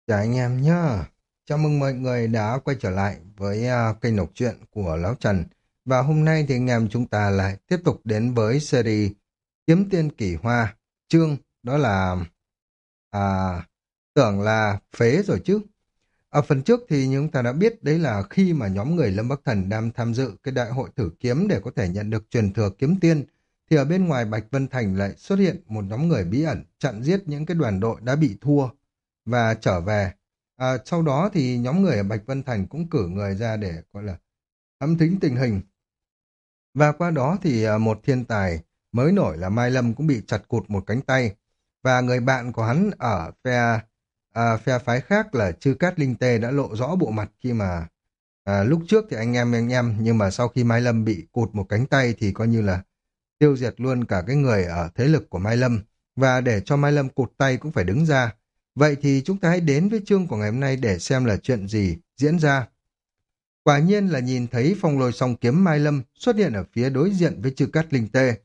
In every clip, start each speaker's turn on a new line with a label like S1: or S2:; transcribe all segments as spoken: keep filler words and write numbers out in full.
S1: Chào anh em nhá. Chào mừng mọi người đã quay trở lại với à, kênh đọc truyện của Lão Trần. Và hôm nay thì anh em chúng ta lại tiếp tục đến với series Kiếm Tiên Kỳ Hoa. Chương đó là à, tưởng là phế rồi chứ. Ở phần trước thì chúng ta đã biết đấy là khi mà nhóm người Lâm Bắc Thần đang tham dự cái đại hội thử kiếm để có thể nhận được truyền thừa kiếm tiên, thì ở bên ngoài Bạch Vân Thành lại xuất hiện một nhóm người bí ẩn chặn giết những cái đoàn đội đã bị thua và trở về. À, sau đó thì nhóm người ở Bạch Vân Thành cũng cử người ra để gọi là thám thính tình hình. Và qua đó thì à, một thiên tài mới nổi là Mai Lâm cũng bị chặt cụt một cánh tay. Và người bạn của hắn ở phe à, phe phái khác là Chư Cát Linh Tê đã lộ rõ bộ mặt khi mà à, lúc trước thì anh em anh em nhưng mà sau khi Mai Lâm bị cụt một cánh tay thì coi như là tiêu diệt luôn cả cái người ở thế lực của Mai Lâm. Và để cho Mai Lâm cụt tay cũng phải đứng ra. Vậy thì chúng ta hãy đến với chương của ngày hôm nay để xem là chuyện gì diễn ra. Quả nhiên là nhìn thấy phong lôi song kiếm Mai Lâm xuất hiện ở phía đối diện với Chư Cát Linh Tê.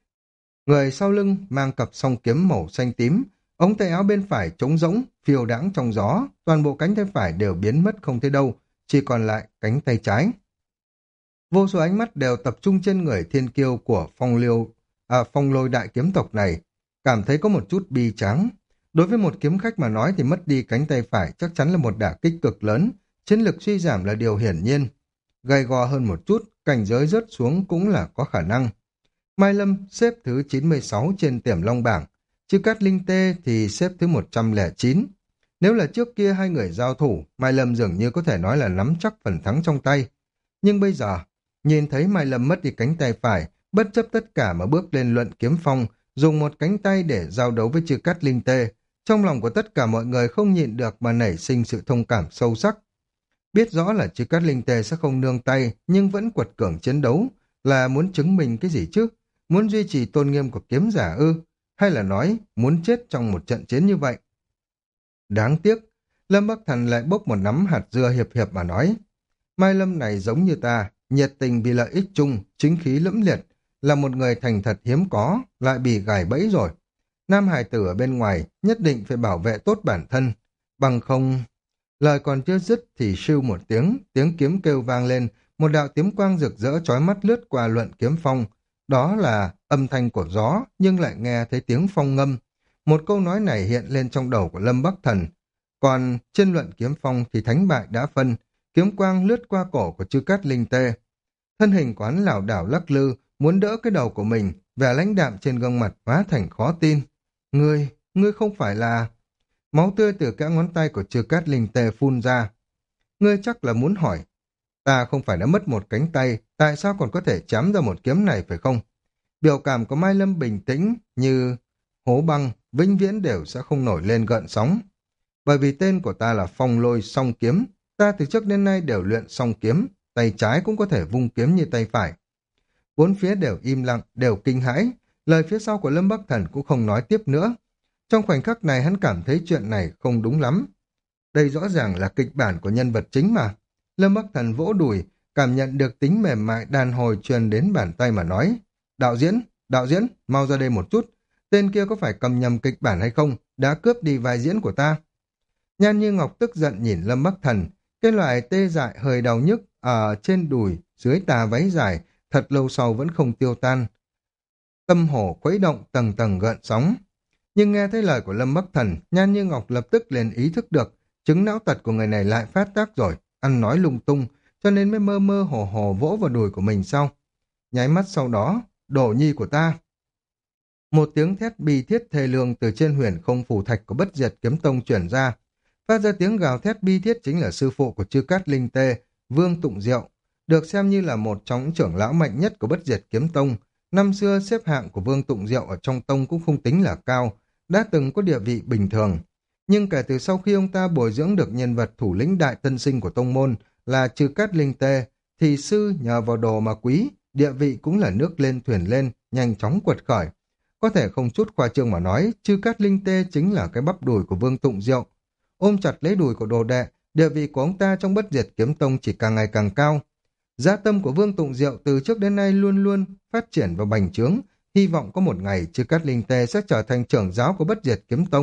S1: Người sau lưng mang cặp song kiếm màu xanh tím, ống tay áo bên phải trống rỗng, phiêu đãng trong gió, toàn bộ cánh tay phải đều biến mất không thấy đâu, chỉ còn lại cánh tay trái. Vô số ánh mắt đều tập trung trên người thiên kiêu của phong liêu, à, phong lôi đại kiếm tộc này, cảm thấy có một chút bi tráng. Đối với một kiếm khách mà nói thì mất đi cánh tay phải chắc chắn là một đả kích cực lớn, chiến lực suy giảm là điều hiển nhiên. Gầy gò hơn một chút, cảnh giới rớt xuống cũng là có khả năng. Mai Lâm xếp thứ chín mươi sáu trên Tiềm Long bảng, chứ Cát Linh Tê thì xếp thứ một trăm lẻ chín. Nếu là trước kia hai người giao thủ, Mai Lâm dường như có thể nói là nắm chắc phần thắng trong tay. Nhưng bây giờ, nhìn thấy Mai Lâm mất đi cánh tay phải, bất chấp tất cả mà bước lên luận kiếm phong, dùng một cánh tay để giao đấu với Chư Cát Linh Tê, trong lòng của tất cả mọi người không nhịn được mà nảy sinh sự thông cảm sâu sắc. Biết rõ là Chư Cát Linh Tê sẽ không nương tay, nhưng vẫn quật cường chiến đấu, là muốn chứng minh cái gì chứ? Muốn duy trì tôn nghiêm của kiếm giả ư? Hay là nói muốn chết trong một trận chiến như vậy? Đáng tiếc, Lâm Bắc Thần lại bốc một nắm hạt dưa hiệp hiệp mà nói. Mai Lâm này giống như ta, nhiệt tình vì lợi ích chung, chính khí lẫm liệt, là một người thành thật hiếm có, lại bị gài bẫy rồi. Nam hài tử ở bên ngoài nhất định phải bảo vệ tốt bản thân, bằng không... Lời còn chưa dứt thì siêu một tiếng, tiếng kiếm kêu vang lên, một đạo kiếm quang rực rỡ chói mắt lướt qua luận kiếm phong. Đó là âm thanh của gió, nhưng lại nghe thấy tiếng phong ngâm. Một câu nói này hiện lên trong đầu của Lâm Bắc Thần. Còn trên luận kiếm phong thì thánh bại đã phân, kiếm quang lướt qua cổ của Chư Cát Linh Tê. Thân hình quán lảo đảo lắc lư, muốn đỡ cái đầu của mình, vẻ lãnh đạm trên gương mặt hóa thành khó tin. Ngươi, ngươi không phải là... Máu tươi từ cả ngón tay của Chư Cát Linh Tê phun ra. Ngươi chắc là muốn hỏi, ta không phải đã mất một cánh tay, tại sao còn có thể chém ra một kiếm này phải không? Biểu cảm của Mai Lâm bình tĩnh như hố băng, vĩnh viễn đều sẽ không nổi lên gợn sóng. Bởi vì tên của ta là Phong Lôi Song Kiếm, ta từ trước đến nay đều luyện song kiếm, tay trái cũng có thể vung kiếm như tay phải. Bốn phía đều im lặng, đều kinh hãi, lời phía sau của Lâm Bắc Thần cũng không nói tiếp nữa. Trong khoảnh khắc này hắn cảm thấy chuyện này không đúng lắm. Đây rõ ràng là kịch bản của nhân vật chính mà. Lâm Bắc Thần vỗ đùi, cảm nhận được tính mềm mại đàn hồi truyền đến bàn tay mà nói. Đạo diễn, đạo diễn, mau ra đây một chút. Tên kia có phải cầm nhầm kịch bản hay không? Đã cướp đi vai diễn của ta. Nhan Như Ngọc tức giận nhìn Lâm Bắc Thần. Cái loại tê dại hơi đau nhức ở trên đùi, dưới tà váy dài, thật lâu sau vẫn không tiêu tan. Tâm hổ khuấy động tầng tầng gợn sóng. Nhưng nghe thấy lời của Lâm Bắc Thần, Nhan Như Ngọc lập tức liền ý thức được, chứng não tật của người này lại phát tác rồi, ăn nói lung tung, cho nên mới mơ mơ hồ hồ vỗ vào đùi của mình sau. Nháy mắt sau đó, đổ nhi của ta. Một tiếng thét bi thiết thê lương từ trên huyền không phù thạch của Bất Diệt Kiếm Tông truyền ra. Phát ra tiếng gào thét bi thiết chính là sư phụ của Chư Cát Linh Tê, Vương Tụng Diệu, được xem như là một trong những trưởng lão mạnh nhất của Bất Diệt Kiếm Tông. Năm xưa xếp hạng của Vương Tụng Diệu ở trong tông cũng không tính là cao, đã từng có địa vị bình thường. Nhưng kể từ sau khi ông ta bồi dưỡng được nhân vật thủ lĩnh đại tân sinh của tông môn là Chư Cát Linh Tê, thì sư nhờ vào đồ mà quý, địa vị cũng là nước lên thuyền lên, nhanh chóng quật khởi. Có thể không chút khoa trương mà nói, Chư Cát Linh Tê chính là cái bắp đùi của Vương Tụng Diệu. Ôm chặt lấy đùi của đồ đệ, địa vị của ông ta trong Bất Diệt Kiếm Tông chỉ càng ngày càng cao. Giá tâm của Vương Tụng Diệu từ trước đến nay luôn luôn phát triển và bành trướng, hy vọng có một ngày Chư Cát Linh Tê sẽ trở thành trưởng giáo của Bất Diệt Kiếm Tông,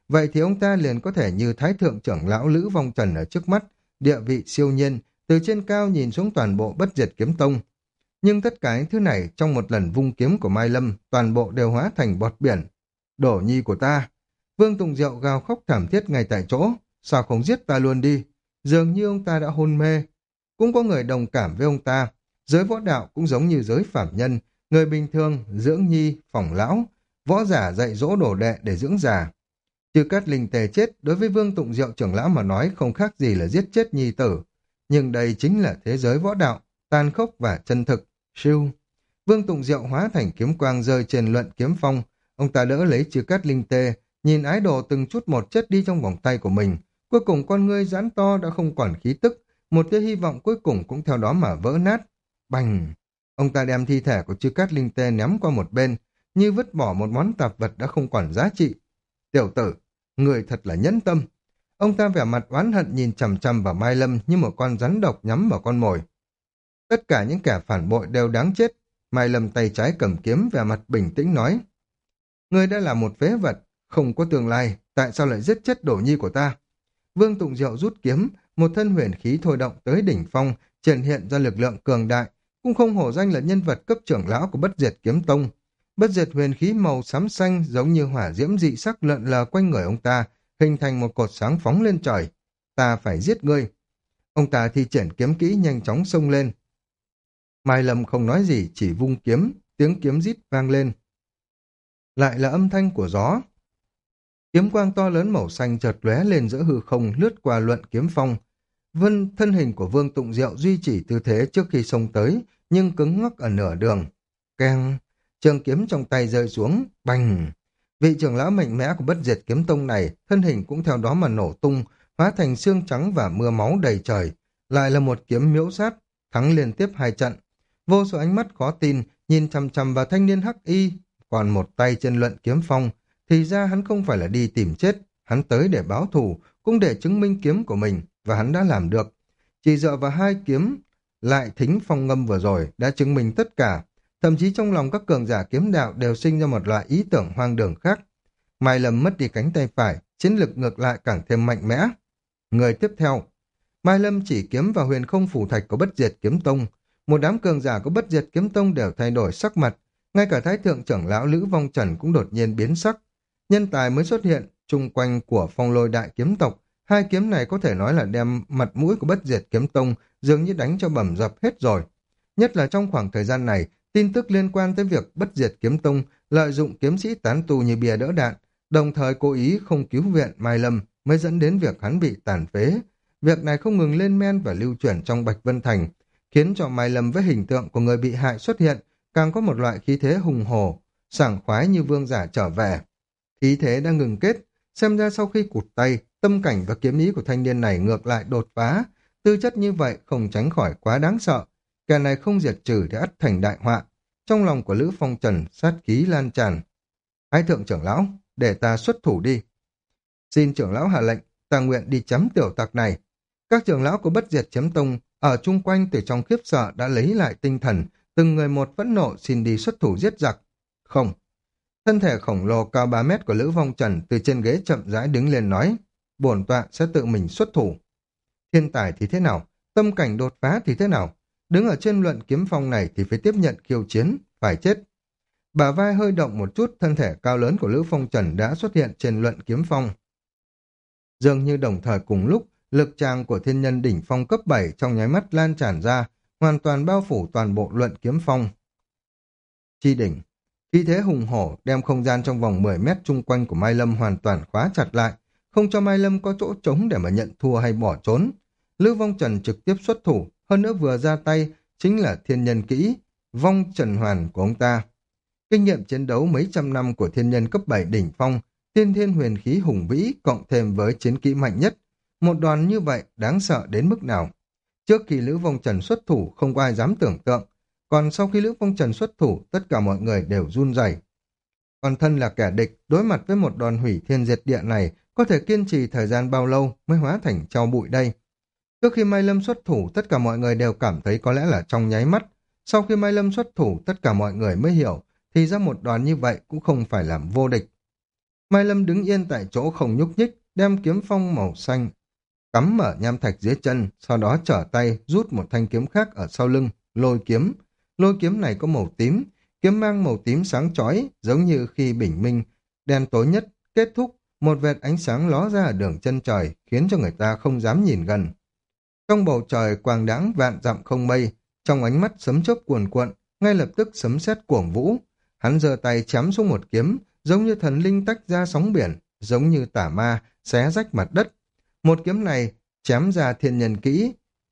S1: vậy thì ông ta liền có thể như Thái Thượng trưởng lão Lữ Vong Trần ở trước mắt, địa vị siêu nhiên, từ trên cao nhìn xuống toàn bộ Bất Diệt Kiếm Tông. Nhưng tất cả những thứ này trong một lần vung kiếm của Mai Lâm, toàn bộ đều hóa thành bọt biển. Đổ nhi của ta! Vương Tùng Diệu gào khóc thảm thiết ngay tại chỗ. Sao không giết ta luôn đi? Dường như ông ta đã hôn mê. Cũng có người đồng cảm với ông ta. Giới võ đạo cũng giống như giới phạm nhân, người bình thường, dưỡng nhi, phỏng lão, võ giả dạy dỗ đồ đệ để dưỡng già. Chư Cát Linh Tề chết đối với Vương Tụng Diệu trưởng lão mà nói không khác gì là giết chết nhi tử. Nhưng đây chính là thế giới võ đạo, tàn khốc và chân thực. Siêu. Vương Tụng Diệu hóa thành kiếm quang rơi trên luận kiếm phong. Ông ta đỡ lấy Chư Cát Linh Tê, nhìn ái đồ từng chút một chết đi trong vòng tay của mình. Cuối cùng con ngươi giãn to đã không còn khí tức, một tia hy vọng cuối cùng cũng theo đó mà vỡ nát. Bành! Ông ta đem thi thể của Chư Cát Linh Tê ném qua một bên, như vứt bỏ một món tạp vật đã không còn giá trị. Tiểu tử, người thật là nhẫn tâm. Ông ta vẻ mặt oán hận nhìn chằm chằm vào Mai Lâm như một con rắn độc nhắm vào con mồi. Tất cả những kẻ phản bội đều đáng chết. Mai Lâm tay trái cầm kiếm vẻ mặt bình tĩnh nói. Ngươi đã là một phế vật, không có tương lai, tại sao lại giết chết đổ nhi của ta? Vương Tụng Diệu rút kiếm, một thân huyền khí thôi động tới đỉnh phong, triển hiện ra lực lượng cường đại, cũng không hổ danh là nhân vật cấp trưởng lão của Bất Diệt Kiếm Tông. Bất diệt huyền khí màu xám xanh giống như hỏa diễm dị sắc lượn lờ quanh người ông ta, hình thành một cột sáng phóng lên trời. Ta phải giết ngươi. Ông ta thi triển kiếm kỹ nhanh chóng xông lên. Mai Lâm không nói gì, chỉ vung kiếm, tiếng kiếm rít vang lên. Lại là âm thanh của gió. Kiếm quang to lớn màu xanh chợt lóe lên giữa hư không lướt qua luận kiếm phong. Vân thân hình của Vương Tụng Diệu duy trì tư thế trước khi xông tới, nhưng cứng ngắc ở nửa đường. Keng! Trường kiếm trong tay rơi xuống, bành! Vị trưởng lão mạnh mẽ của Bất Diệt Kiếm Tông này, thân hình cũng theo đó mà nổ tung, hóa thành xương trắng và mưa máu đầy trời. Lại là một kiếm miễu sát, thắng liên tiếp hai trận. Vô số ánh mắt khó tin, nhìn chằm chằm vào thanh niên hắc y, còn một tay trên luận kiếm phong, thì ra hắn không phải là đi tìm chết, hắn tới để báo thù, cũng để chứng minh kiếm của mình, và hắn đã làm được. Chỉ dựa vào hai kiếm, lại thính phong ngâm vừa rồi, đã chứng minh tất cả. Thậm chí trong lòng các cường giả kiếm đạo đều sinh ra một loại ý tưởng hoang đường khác. Mai Lâm mất đi cánh tay phải, chiến lực ngược lại càng thêm mạnh mẽ. Người tiếp theo, Mai Lâm chỉ kiếm vào huyền không phủ thạch của Bất Diệt Kiếm Tông. Một đám cường giả của Bất Diệt Kiếm Tông đều thay đổi sắc mặt, ngay cả Thái Thượng trưởng lão Lữ Vong Trần cũng đột nhiên biến sắc. Nhân tài mới xuất hiện, chung quanh của Phong Lôi Đại Kiếm Tộc, hai kiếm này có thể nói là đem mặt mũi của Bất Diệt Kiếm Tông dường như đánh cho bầm dập hết rồi. Nhất là trong khoảng thời gian này, tin tức liên quan tới việc Bất Diệt Kiếm Tông lợi dụng kiếm sĩ tán tu như bìa đỡ đạn, đồng thời cố ý không cứu viện Mai Lâm mới dẫn đến việc hắn bị tàn phế. Việc này không ngừng lên men và lưu truyền trong Bạch Vân Thành, khiến cho Mai Lâm với hình tượng của người bị hại xuất hiện, càng có một loại khí thế hùng hổ, sảng khoái như vương giả trở về. Khí thế đã ngừng kết, xem ra sau khi cụt tay, tâm cảnh và kiếm ý của thanh niên này ngược lại đột phá, tư chất như vậy không tránh khỏi quá đáng sợ. Kẻ này không diệt trừ thì ắt thành đại họa. Trong lòng của Lữ Phong Trần sát khí lan tràn. Thái thượng trưởng lão, để ta xuất thủ đi. Xin trưởng lão hạ lệnh, ta nguyện đi chấm tiểu tặc này. Các trưởng lão của Bất Diệt Kiếm Tông ở chung quanh từ trong khiếp sợ đã lấy lại tinh thần, từng người một phẫn nộ xin đi xuất thủ giết giặc. Không. Thân thể khổng lồ cao ba mét của Lữ Vong Trần từ trên ghế chậm rãi đứng lên nói, bổn tọa sẽ tự mình xuất thủ. Thiên tài thì thế nào? Tâm cảnh đột phá thì thế nào? Đứng ở trên luận kiếm phong này thì phải tiếp nhận khiêu chiến, phải chết. Bả vai hơi động một chút, thân thể cao lớn của Lữ Phong Trần đã xuất hiện trên luận kiếm phong. Dường như đồng thời cùng lúc, lực tràng của thiên nhân đỉnh phong cấp bảy trong nháy mắt lan tràn ra, hoàn toàn bao phủ toàn bộ luận kiếm phong. Chi đỉnh, khí thế hùng hổ đem không gian trong vòng mười mét chung quanh của Mai Lâm hoàn toàn khóa chặt lại, không cho Mai Lâm có chỗ trống để mà nhận thua hay bỏ trốn. Lữ Vong Trần trực tiếp xuất thủ, hơn nữa vừa ra tay chính là thiên nhân kỹ, vong trần hoàn của ông ta. Kinh nghiệm chiến đấu mấy trăm năm của thiên nhân cấp bảy đỉnh phong, tiên thiên huyền khí hùng vĩ cộng thêm với chiến kỹ mạnh nhất. Một đoàn như vậy đáng sợ đến mức nào? Trước khi Lữ Vong Trần xuất thủ không có ai dám tưởng tượng, còn sau khi Lữ Vong Trần xuất thủ tất cả mọi người đều run rẩy. Còn thân là kẻ địch, đối mặt với một đòn hủy thiên diệt địa này, có thể kiên trì thời gian bao lâu mới hóa thành tro bụi đây? Trước khi Mai Lâm xuất thủ, tất cả mọi người đều cảm thấy có lẽ là trong nháy mắt. Sau khi Mai Lâm xuất thủ, tất cả mọi người mới hiểu, thì ra một đoàn như vậy cũng không phải làm vô địch. Mai Lâm đứng yên tại chỗ không nhúc nhích, đem kiếm phong màu xanh cắm ở nham thạch dưới chân, sau đó trở tay rút một thanh kiếm khác ở sau lưng, lôi kiếm. Lôi kiếm này có màu tím, kiếm mang màu tím sáng chói, giống như khi bình minh, đen tối nhất, kết thúc, một vệt ánh sáng ló ra ở đường chân trời, khiến cho người ta không dám nhìn gần. Trong bầu trời quang đãng vạn dặm không mây, trong ánh mắt sấm chớp cuồn cuộn, ngay lập tức sấm sét cuồng vũ. Hắn giơ tay chém xuống một kiếm, giống như thần linh tách ra sóng biển, giống như tả ma xé rách mặt đất. Một kiếm này chém ra thiên nhân kỹ.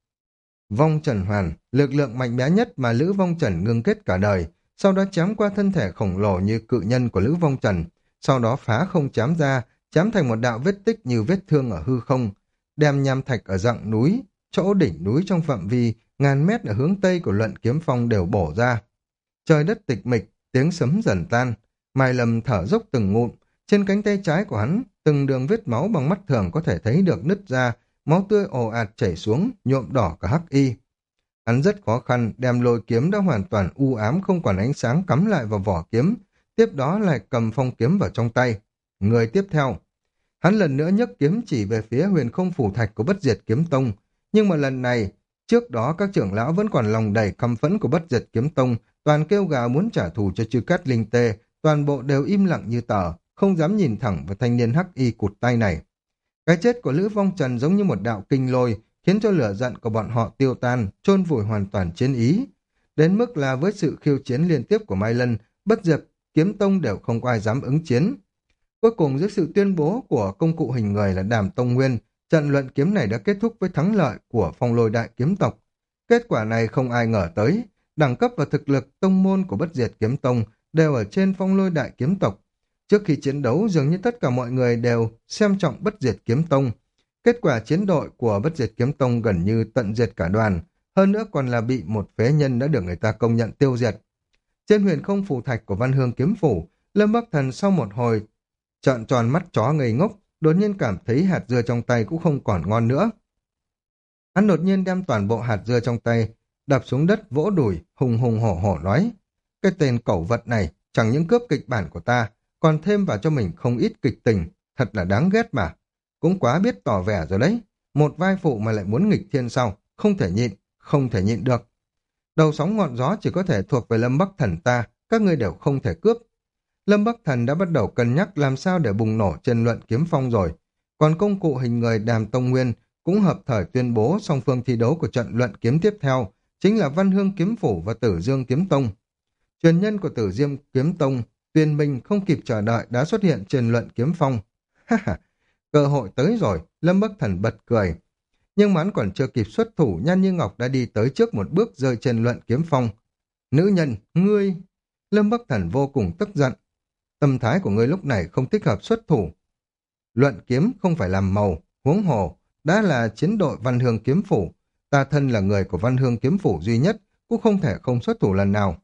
S1: Vong Trần Hoàn, lực lượng mạnh mẽ nhất mà Lữ Vong Trần ngưng kết cả đời, sau đó chém qua thân thể khổng lồ như cự nhân của Lữ Vong Trần, sau đó phá không chém ra, chém thành một đạo vết tích như vết thương ở hư không, đem nham thạch ở dặng núi, chỗ đỉnh núi trong phạm vi ngàn mét ở hướng tây của Luận Kiếm Phong đều bổ ra. Trời đất tịch mịch, tiếng sấm dần tan, Mai Lâm thở dốc từng ngụm, trên cánh tay trái của hắn, từng đường vết máu bằng mắt thường có thể thấy được nứt ra, máu tươi ồ ạt chảy xuống, nhuộm đỏ cả hắc y. Hắn rất khó khăn đem lôi kiếm đã hoàn toàn u ám không còn ánh sáng cắm lại vào vỏ kiếm, tiếp đó lại cầm phong kiếm vào trong tay. Người tiếp theo, hắn lần nữa nhấc kiếm chỉ về phía huyền không phủ thạch của Bất Diệt Kiếm Tông, nhưng mà lần này, trước đó các trưởng lão vẫn còn lòng đầy căm phẫn của Bất Diệt Kiếm Tông, toàn kêu gào muốn trả thù cho Chư Cát Linh Tê, toàn bộ đều im lặng như tờ, không dám nhìn thẳng vào thanh niên hắc y cụt tay này. Cái chết của Lữ Vong Trần giống như một đạo kinh lôi, khiến cho lửa giận của bọn họ tiêu tan, chôn vùi hoàn toàn chiến ý. Đến mức là với sự khiêu chiến liên tiếp của Mai Lân, Bất Diệt Kiếm Tông đều không có ai dám ứng chiến. Cuối cùng dưới sự tuyên bố của công cụ hình người là Đàm Tông Nguyên, trận luận kiếm này đã kết thúc với thắng lợi của Phong Lôi Đại Kiếm Tộc. Kết quả này không ai ngờ tới, đẳng cấp và thực lực tông môn của Bất Diệt Kiếm Tông đều ở trên Phong Lôi Đại Kiếm Tộc. Trước khi chiến đấu dường như tất cả mọi người đều xem trọng Bất Diệt Kiếm Tông. Kết quả chiến đội của Bất Diệt Kiếm Tông gần như tận diệt cả đoàn, hơn nữa còn là bị một phế nhân đã được người ta công nhận tiêu diệt. Trên huyền không phù thạch của Văn Hương Kiếm Phủ, Lâm Bắc Thần sau một hồi trợn tròn mắt chó ngây ngốc, đột nhiên cảm thấy hạt dưa trong tay cũng không còn ngon nữa. Hắn đột nhiên đem toàn bộ hạt dưa trong tay đập xuống đất vỗ đùi, hùng hùng hổ hổ nói: cái tên cẩu vật này chẳng những cướp kịch bản của ta, còn thêm vào cho mình không ít kịch tình, thật là đáng ghét mà. Cũng quá biết tỏ vẻ rồi đấy, một vai phụ mà lại muốn nghịch thiên sau, không thể nhịn, không thể nhịn được. Đầu sóng ngọn gió chỉ có thể thuộc về Lâm Bắc Thần ta, các ngươi đều không thể cướp. Lâm Bắc Thần đã bắt đầu cân nhắc làm sao để bùng nổ trên Luận Kiếm Phong rồi, còn công cụ hình người Đàm Tông Nguyên cũng hợp thời tuyên bố song phương thi đấu của trận luận kiếm tiếp theo chính là Văn Hương Kiếm Phủ và Tử Dương Kiếm Tông. Truyền nhân của Tử Dương Kiếm Tông, Tuyên Minh không kịp chờ đợi đã xuất hiện trên Luận Kiếm Phong. Ha ha, cơ hội tới rồi, Lâm Bắc Thần bật cười. Nhưng mà hắn còn chưa kịp xuất thủ, Nhan Như Ngọc đã đi tới trước một bước rơi trên Luận Kiếm Phong. Nữ nhân, ngươi... Lâm Bắc Thần vô cùng tức giận. Tâm thái của ngươi lúc này không thích hợp xuất thủ. Luận kiếm không phải làm màu, huống hồ, đã là chiến đội Văn Hương Kiếm Phủ. Ta thân là người của Văn Hương Kiếm Phủ duy nhất, cũng không thể không xuất thủ lần nào.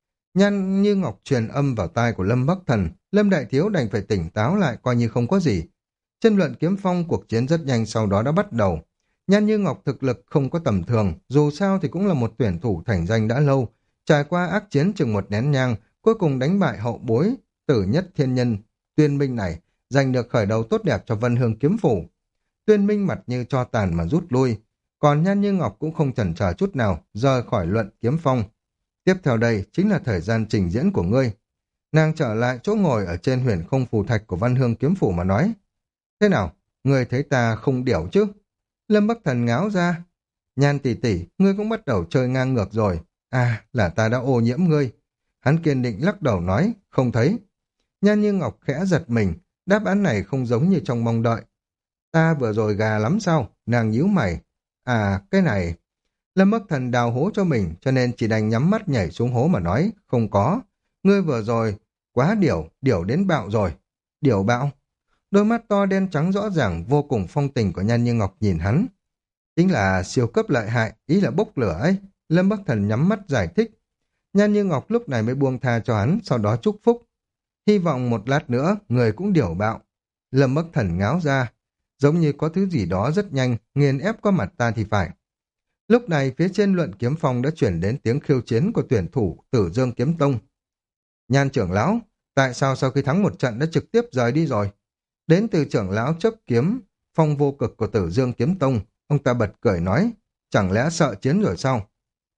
S1: Nhan Như Ngọc truyền âm vào tai của Lâm Bắc Thần, Lâm Đại Thiếu đành phải tỉnh táo lại coi như không có gì. Trên Luận Kiếm Phong cuộc chiến rất nhanh sau đó đã bắt đầu. Nhan Như Ngọc thực lực không có tầm thường, dù sao thì cũng là một tuyển thủ thành danh đã lâu, trải qua ác chiến chừng một nén nhang, cuối cùng đánh bại hậu bối Tử Nhất Thiên Nhân Tuyên Minh này, giành được khởi đầu tốt đẹp cho Vân Hương Kiếm Phủ. Tuyên Minh mặt như tro tàn mà rút lui, còn Nhan Như Ngọc cũng không chần chờ chút nào rời khỏi Luận Kiếm Phong. Tiếp theo đây chính là thời gian trình diễn của ngươi. Nàng trở lại chỗ ngồi ở trên huyền không phù thạch của Văn Hương Kiếm Phủ mà nói: thế nào, ngươi thấy ta không điểu chứ? Lâm Bắc Thần ngáo ra: Nhan tỷ tỷ, ngươi cũng bắt đầu chơi ngang ngược rồi. À, là ta đã ô nhiễm ngươi. Hắn kiên định lắc đầu nói: không thấy. Nhan Như Ngọc khẽ giật mình, đáp án này không giống như trong mong đợi. Ta vừa rồi gà lắm sao? Nàng nhíu mày. À, cái này... Lâm Bắc Thần đào hố cho mình, cho nên chỉ đành nhắm mắt nhảy xuống hố mà nói: không có. Ngươi vừa rồi quá điểu, điểu đến bạo rồi. Điểu bạo? Đôi mắt to đen trắng rõ ràng vô cùng phong tình của Nhan Như Ngọc nhìn hắn. Chính là siêu cấp lợi hại, ý là bốc lửa ấy. Lâm Bắc Thần nhắm mắt giải thích. Nhan Như Ngọc lúc này mới buông tha cho hắn, sau đó chúc phúc. Hy vọng một lát nữa, người cũng điểu bạo. Lâm Bắc Thần ngáo ra, giống như có thứ gì đó rất nhanh, nghiền ép qua mặt ta thì phải. Lúc này phía trên Luận Kiếm Phong đã chuyển đến tiếng khiêu chiến của tuyển thủ Tử Dương Kiếm Tông. Nhan trưởng lão, Tại sao sau khi thắng một trận đã trực tiếp rời đi rồi? Đến từ trưởng lão chấp kiếm, phong vô cực của Tử Dương Kiếm Tông, ông ta bật cười nói, chẳng lẽ sợ chiến rồi sao?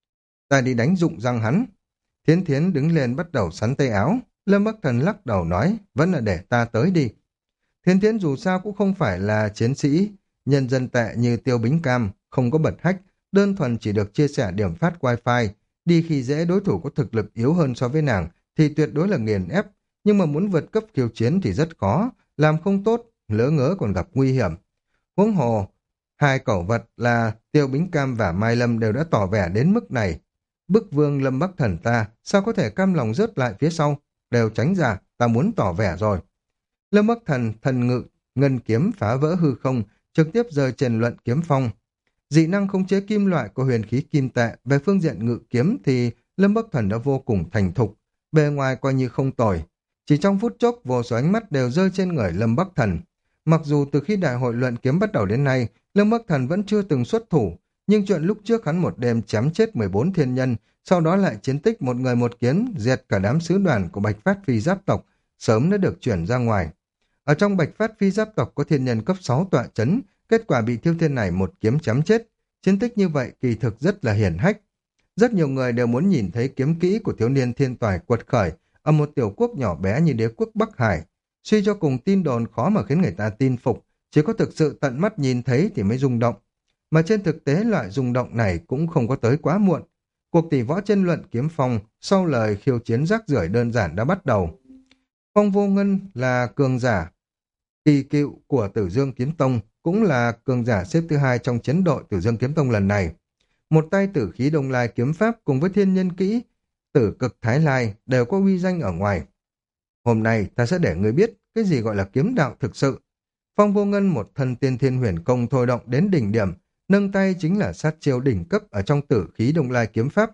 S1: Ta đi đánh dụng răng hắn. Thiến Thiến đứng lên bắt đầu sắn tay áo. Lâm Bắc Thần lắc đầu nói, vẫn là để ta tới đi. Thiến Thiến dù sao cũng không phải là chiến sĩ, nhân dân tệ như Tiêu Bính Cam, không có bật hách, đơn thuần chỉ được chia sẻ điểm phát wifi, đi khi dễ đối thủ có thực lực yếu hơn so với nàng, thì tuyệt đối là nghiền ép, nhưng mà muốn vượt cấp khiêu chiến thì rất khó, làm không tốt, lỡ ngớ còn gặp nguy hiểm. Huống hồ, hai cẩu vật là Tiêu Bính Cam và Mai Lâm đều đã tỏ vẻ đến mức này. Bức vương Lâm Bắc Thần ta, sao có thể cam lòng rớt lại phía sau, đều tránh ra, ta muốn tỏ vẻ rồi. Lâm Bắc Thần thần ngự, ngân kiếm phá vỡ hư không, trực tiếp rơi trên luận kiếm phong. Dị năng khống chế kim loại của huyền khí kim tệ, về phương diện ngự kiếm thì Lâm Bắc Thần đã vô cùng thành thục, bề ngoài coi như không tồi. Chỉ trong phút chốc, vô số ánh mắt đều rơi trên người Lâm Bắc Thần. Mặc dù từ khi đại hội luận kiếm bắt đầu đến nay, Lâm Bắc Thần vẫn chưa từng xuất thủ, nhưng chuyện lúc trước hắn một đêm chém chết mười bốn thiên nhân, sau đó lại chiến tích một người một kiếm, diệt cả đám sứ đoàn của Bạch Phát Phi Giáp tộc, sớm đã được chuyển ra ngoài. Ở trong Bạch Phát Phi Giáp tộc có thiên nhân cấp sáu tọa chấn, kết quả bị Thiêu Thiên này một kiếm chém chết. Chiến tích như vậy kỳ thực rất là hiển hách. Rất nhiều người đều muốn nhìn thấy kiếm kỹ của thiếu niên thiên tài quật khởi ở một tiểu quốc nhỏ bé như đế quốc Bắc Hải. Suy cho cùng tin đồn khó mà khiến người ta tin phục, chỉ có thực sự tận mắt nhìn thấy thì mới rung động. Mà trên thực tế loại rung động này cũng không có tới quá muộn. Cuộc tỷ võ trên luận kiếm phong sau lời khiêu chiến rác rưởi đơn giản đã bắt đầu. Phong Vô Ngân là cường giả kỳ cựu của Tử Dương Kiếm Tông, cũng là cường giả xếp thứ hai trong chiến đội Tử Dương Kiếm Tông lần này. Một tay tử khí Đông Lai kiếm pháp cùng với thiên nhân kỹ Tử Cực Thái Lai đều có uy danh ở ngoài. Hôm nay ta sẽ để ngươi biết cái gì gọi là kiếm đạo thực sự. Phong Vô Ngân một thân tiên thiên huyền công thôi động đến đỉnh điểm, nâng tay chính là sát chiêu đỉnh cấp ở trong tử khí Đông Lai kiếm pháp.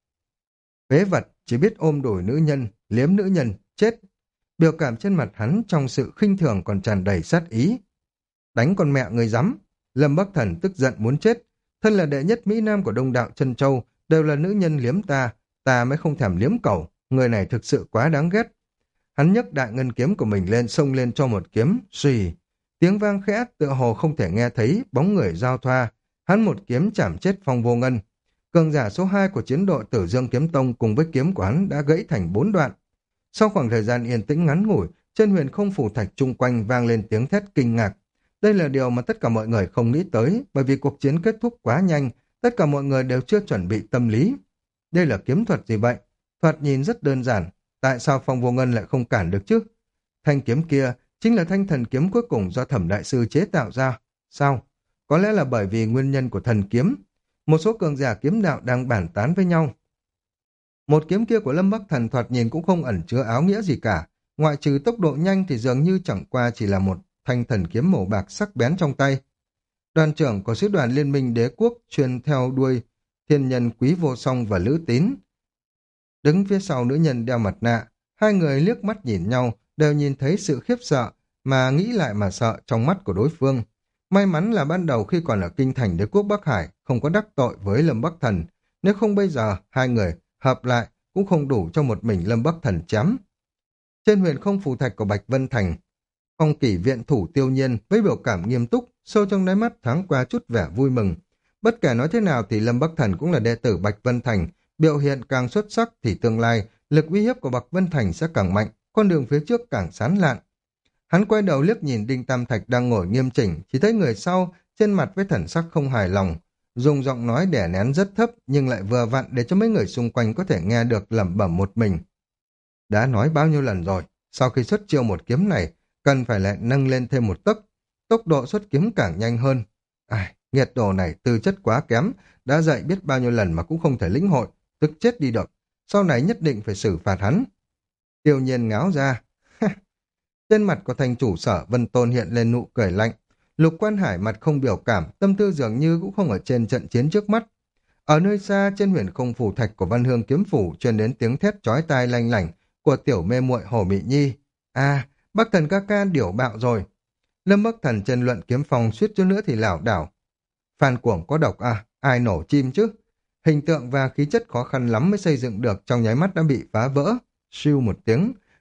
S1: Phế vật chỉ biết ôm đùi nữ nhân, liếm nữ nhân, chết. Biểu cảm trên mặt hắn trong sự khinh thường còn tràn đầy sát ý. Đánh con mẹ người dám. Lâm Bắc Thần tức giận muốn chết. Thân là đệ nhất Mỹ Nam của Đông Đạo Chân Châu, đều là nữ nhân liếm ta, ta mới không thèm liếm cẩu. Người này thực sự quá đáng ghét. Hắn nhấc đại ngân kiếm của mình lên, xông lên cho một kiếm, xùy. Tiếng vang khẽ tựa hồ không thể nghe thấy, bóng người giao thoa. Hắn một kiếm chảm chết Phong Vô Ngân. Cường giả số hai của chiến đội Tử Dương Kiếm Tông cùng với kiếm của hắn đã gãy thành bốn đoạn. Sau khoảng thời gian yên tĩnh ngắn ngủi, trên huyền không phủ thạch chung quanh vang lên tiếng thét kinh ngạc. Đây là điều mà tất cả mọi người không nghĩ tới, bởi vì cuộc chiến kết thúc quá nhanh, tất cả mọi người đều chưa chuẩn bị tâm lý. Đây là kiếm thuật gì vậy? Thoạt nhìn rất đơn giản, tại sao Phong Vô Ngân lại không cản được chứ? Thanh kiếm kia chính là thanh thần kiếm cuối cùng do Thẩm đại sư chế tạo ra. Sao? Có lẽ là bởi vì nguyên nhân của thần kiếm. Một số cường giả kiếm đạo đang bàn tán với nhau. Một kiếm kia của Lâm Bắc Thần thoạt nhìn cũng không ẩn chứa áo nghĩa gì cả, ngoại trừ tốc độ nhanh thì dường như chẳng qua chỉ là một thanh thần kiếm màu bạc sắc bén trong tay. Đoàn trưởng của sứ đoàn Liên minh Đế quốc chuyên theo đuôi thiên nhân Quý Vô Song và Lữ Tín. Đứng phía sau nữ nhân đeo mặt nạ, hai người liếc mắt nhìn nhau, đều nhìn thấy sự khiếp sợ, mà nghĩ lại mà sợ trong mắt của đối phương. May mắn là ban đầu khi còn ở kinh thành Đế quốc Bắc Hải không có đắc tội với Lâm Bắc Thần, nếu không bây giờ hai người hợp lại cũng không đủ cho một mình Lâm Bắc Thần chém. Trên huyền không phù thạch của Bạch Vân Thành, Phong Kỷ viện thủ Tiêu Nhiên với biểu cảm nghiêm túc, sâu trong đáy mắt thoáng qua chút vẻ vui mừng. Bất kể nói thế nào thì Lâm Bắc Thần cũng là đệ tử Bạch Vân Thành, biểu hiện càng xuất sắc thì tương lai lực uy hiếp của Bạch Vân Thành sẽ càng mạnh, con đường phía trước càng sáng lạn. Hắn quay đầu liếc nhìn Đinh Tam Thạch đang ngồi nghiêm chỉnh, chỉ thấy người sau trên mặt với thần sắc không hài lòng, dùng giọng nói đè nén rất thấp nhưng lại vừa vặn để cho mấy người xung quanh có thể nghe được lẩm bẩm một mình. Đã nói bao nhiêu lần rồi, sau khi xuất chiêu một kiếm này, cần phải lại nâng lên thêm một tấc, tốc độ xuất kiếm càng nhanh hơn. Ai, nghiệt đồ này tư chất quá kém, đã dạy biết bao nhiêu lần mà cũng không thể lĩnh hội, tức chết đi được, sau này nhất định phải xử phạt hắn. Tiêu Nhiên ngáo ra. Trên mặt của thành chủ Sở Vân Tôn hiện lên nụ cười lạnh. Lục Quan Hải mặt không biểu cảm, tâm tư dường như cũng không ở trên trận chiến trước mắt. Ở nơi xa trên huyền không phủ thạch của Văn Hương kiếm phủ truyền đến tiếng thét chói tai lanh lảnh của tiểu mê muội Hồ Mị Nhi. À, Bắc Thần ca ca điểu bạo rồi. Lâm Bắc Thần trên luận kiếm phòng suýt chút nữa thì lảo đảo. Phan Cuồng có độc à, ai nổ chim chứ? Hình tượng và khí chất khó khăn lắm mới xây dựng được, trong nháy mắt đã bị phá vỡ. Siêu một tiếng,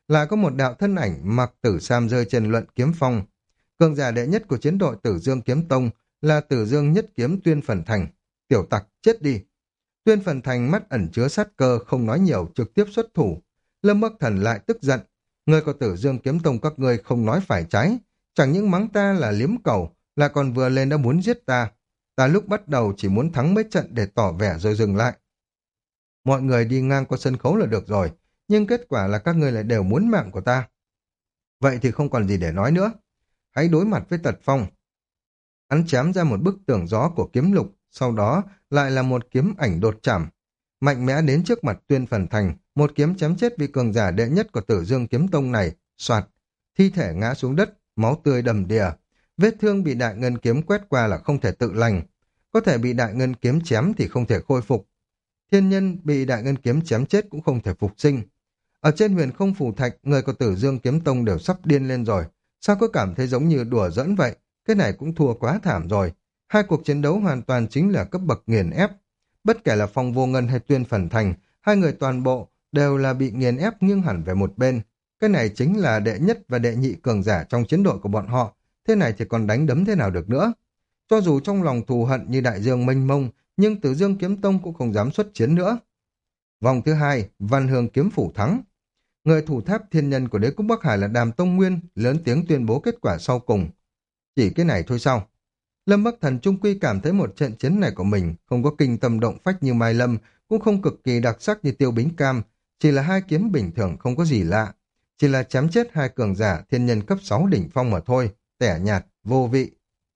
S1: lại có một đạo thân ảnh mặc tử sam rơi trên luận kiếm phong. Cường giả đệ nhất của chiến đội Tử Dương Kiếm Tông là Tử Dương Nhất Kiếm Tuyên Phần Thành. Tiểu tặc, chết đi! Tuyên Phần Thành mắt ẩn chứa sát cơ, không nói nhiều, trực tiếp xuất thủ. Lâm Bắc Thần lại tức giận. Người của Tử Dương Kiếm Tông các ngươi không nói phải trái. Chẳng những mắng ta là liếm cầu, là còn vừa lên đã muốn giết ta. Ta lúc bắt đầu chỉ muốn thắng mấy trận để tỏ vẻ rồi dừng lại. Mọi người đi ngang qua sân khấu là được rồi, nhưng kết quả là các ngươi lại đều muốn mạng của ta. Vậy thì không còn gì để nói nữa. Hãy đối mặt với Tật Phong. Hắn chém ra một bức tường gió của kiếm lục, sau đó lại là một kiếm ảnh đột chảm. Mạnh mẽ đến trước mặt Tuyên Phần Thành, một kiếm chém chết vị cường giả đệ nhất của Tử Dương Kiếm Tông này, soạt, thi thể ngã xuống đất, máu tươi đầm đìa. Vết thương bị đại ngân kiếm quét qua là không thể tự lành, có thể bị đại ngân kiếm chém thì không thể khôi phục. Thiên nhân bị đại ngân kiếm chém chết cũng không thể phục sinh. Ở trên huyền không phù thạch, người của Tử Dương Kiếm Tông đều sắp điên lên rồi. Sao có cảm thấy giống như đùa giỡn vậy? Cái này cũng thua quá thảm rồi. Hai cuộc chiến đấu hoàn toàn chính là cấp bậc nghiền ép. Bất kể là Phong Vô Ngân hay Tuyên Phần Thành, hai người toàn bộ đều là bị nghiền ép nghiêng hẳn về một bên. Cái này chính là đệ nhất và đệ nhị cường giả trong chiến đội của bọn họ. Thế này thì còn đánh đấm thế nào được nữa? Cho dù trong lòng thù hận như đại dương mênh mông, nhưng Tử Dương Kiếm Tông cũng không dám xuất chiến nữa. Vòng thứ hai, Văn Hương Kiếm Phủ thắng. Người thủ tháp thiên nhân của Đế Quốc Bắc Hải là Đàm Tông Nguyên, lớn tiếng tuyên bố kết quả sau cùng. Chỉ cái này thôi sao? Lâm Bắc Thần trung quy cảm thấy một trận chiến này của mình không có kinh tâm động phách như Mai Lâm, cũng không cực kỳ đặc sắc như Tiêu Bính Cam, chỉ là hai kiếm bình thường không có gì lạ. Chỉ là chém chết hai cường giả thiên nhân cấp sáu đỉnh phong mà thôi, tẻ nhạt, vô vị.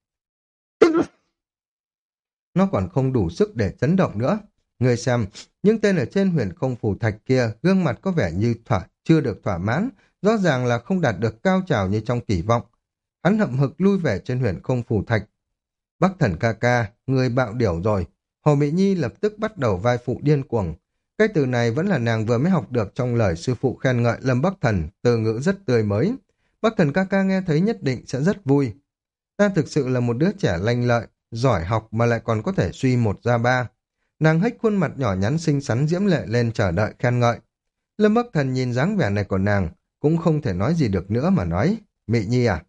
S1: Nó còn không đủ sức để chấn động nữa. Người xem, những tên ở trên huyền không phù thạch kia, gương mặt có vẻ như thỏa, chưa được thỏa mãn, rõ ràng là không đạt được cao trào như trong kỳ vọng. Hắn hậm hực lui về trên huyền không phù thạch. Bắc Thần ca ca, người bạo điểu rồi. Hồ Mỹ Nhi lập tức bắt đầu vai phụ điên cuồng. Cái từ này vẫn là nàng vừa mới học được trong lời sư phụ khen ngợi Lâm Bắc Thần, từ ngữ rất tươi mới. Bắc Thần ca ca nghe thấy nhất định sẽ rất vui. Ta thực sự là một đứa trẻ lanh lợi, giỏi học mà lại còn có thể suy một ra ba. Nàng hếch khuôn mặt nhỏ nhắn xinh xắn diễm lệ lên chờ đợi khen ngợi. Lâm Bắc Thần nhìn dáng vẻ này của nàng, cũng không thể nói gì được nữa mà nói. Mỹ Nhi à,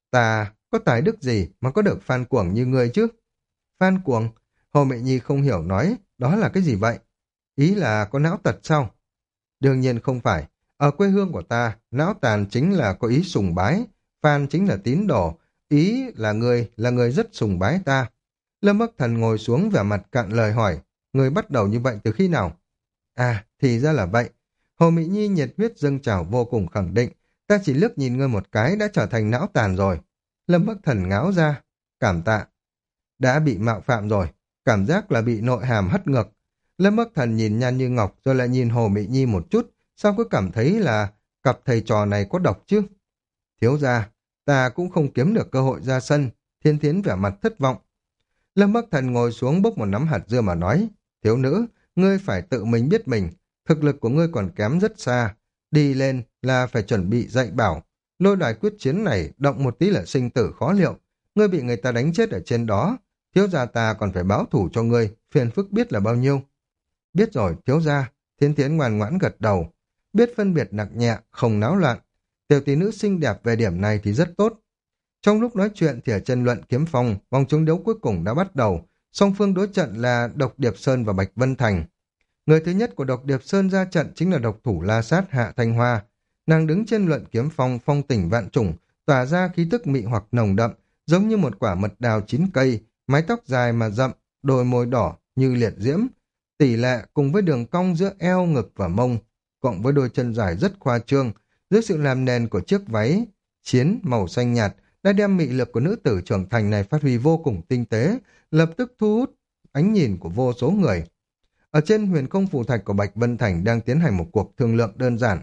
S1: ta có tài đức gì mà có được Phan Cuồng như ngươi chứ? Phan Cuồng? Hồ Mỹ Nhi không hiểu nói, đó là cái gì vậy? Ý là có não tật sao? Đương nhiên không phải. Ở quê hương của ta, não tàn chính là có ý sùng bái, Phan chính là tín đồ, ý là người là người rất sùng bái ta. Lâm Bắc Thần ngồi xuống vẻ mặt cạn lời hỏi, người bắt đầu như vậy từ khi nào? À, thì ra là vậy. Hồ Mỹ Nhi nhiệt huyết dâng trào vô cùng khẳng định, ta chỉ liếc nhìn ngươi một cái đã trở thành não tàn rồi. Lâm Bắc Thần ngáo ra, cảm tạ. Đã bị mạo phạm rồi, cảm giác là bị nội hàm hất ngược. Lâm Bắc Thần nhìn Nhan Như Ngọc rồi lại nhìn Hồ Mỹ Nhi một chút, sao cứ cảm thấy là cặp thầy trò này có độc chứ? Thiếu gia, ta cũng không kiếm được cơ hội ra sân. Thiên Thiến vẻ mặt thất vọng. Lâm Bắc Thần ngồi xuống bốc một nắm hạt dưa mà nói, thiếu nữ, ngươi phải tự mình biết mình, thực lực của ngươi còn kém rất xa, đi lên là phải chuẩn bị dạy bảo. Lôi đài quyết chiến này động một tí là sinh tử khó liệu, ngươi bị người ta đánh chết ở trên đó, thiếu gia ta còn phải báo thủ cho ngươi, phiền phức biết là bao nhiêu. Biết rồi, thiếu gia. Thiên Thiến ngoan ngoãn gật đầu, biết phân biệt nặng nhẹ, không náo loạn. Tiểu tỷ nữ xinh đẹp về điểm này thì rất tốt. Trong lúc nói chuyện thì ở chân luận kiếm phong, vòng chung đấu cuối cùng đã bắt đầu. Song phương đối trận là Độc Điệp Sơn và Bạch Vân Thành. Người thứ nhất của Độc Điệp Sơn ra trận chính là độc thủ La Sát Hạ Thanh Hoa. Nàng đứng trên luận kiếm phong, phong tỉnh vạn trùng, tỏa ra khí tức mị hoặc nồng đậm, giống như một quả mật đào chín cây, mái tóc dài mà rậm, đôi môi đỏ như liệt diễm, tỷ lệ cùng với đường cong giữa eo, ngực và mông, cộng với đôi chân dài rất khoa trương, dưới sự làm nền của chiếc váy chiến màu xanh nhạt đã đem mị lực của nữ tử trưởng thành này phát huy vô cùng tinh tế, lập tức thu hút ánh nhìn của vô số người. Ở trên huyền không phù thạch của Bạch Vân Thành đang tiến hành một cuộc thương lượng đơn giản.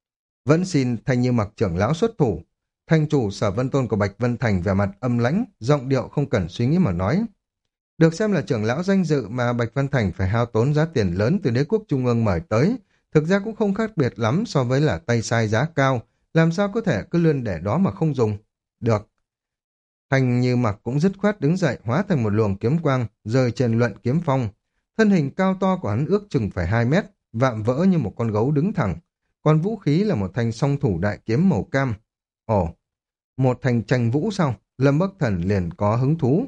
S1: Vẫn xin Thanh Như Mặc trưởng lão xuất thủ. Thành chủ Sở Vân Tôn của Bạch Vân Thành vẻ mặt âm lãnh, giọng điệu không cần suy nghĩ mà nói. Được xem là trưởng lão danh dự mà Bạch Vân Thành phải hao tốn giá tiền lớn từ đế quốc trung ương mời tới, thực ra cũng không khác biệt lắm so với là tay sai giá cao, làm sao có thể cứ lươn để đó mà không dùng. Được. Thanh Như Mặc cũng dứt khoát đứng dậy, hóa thành một luồng kiếm quang, rơi trên luận kiếm phong. Thân hình cao to của hắn ước chừng phải hai mét, vạm vỡ như một con gấu đứng thẳng. còn vũ khí là một thanh song thủ đại kiếm màu cam. Ồ, một thanh tranh vũ sao? Lâm Bắc Thần liền có hứng thú.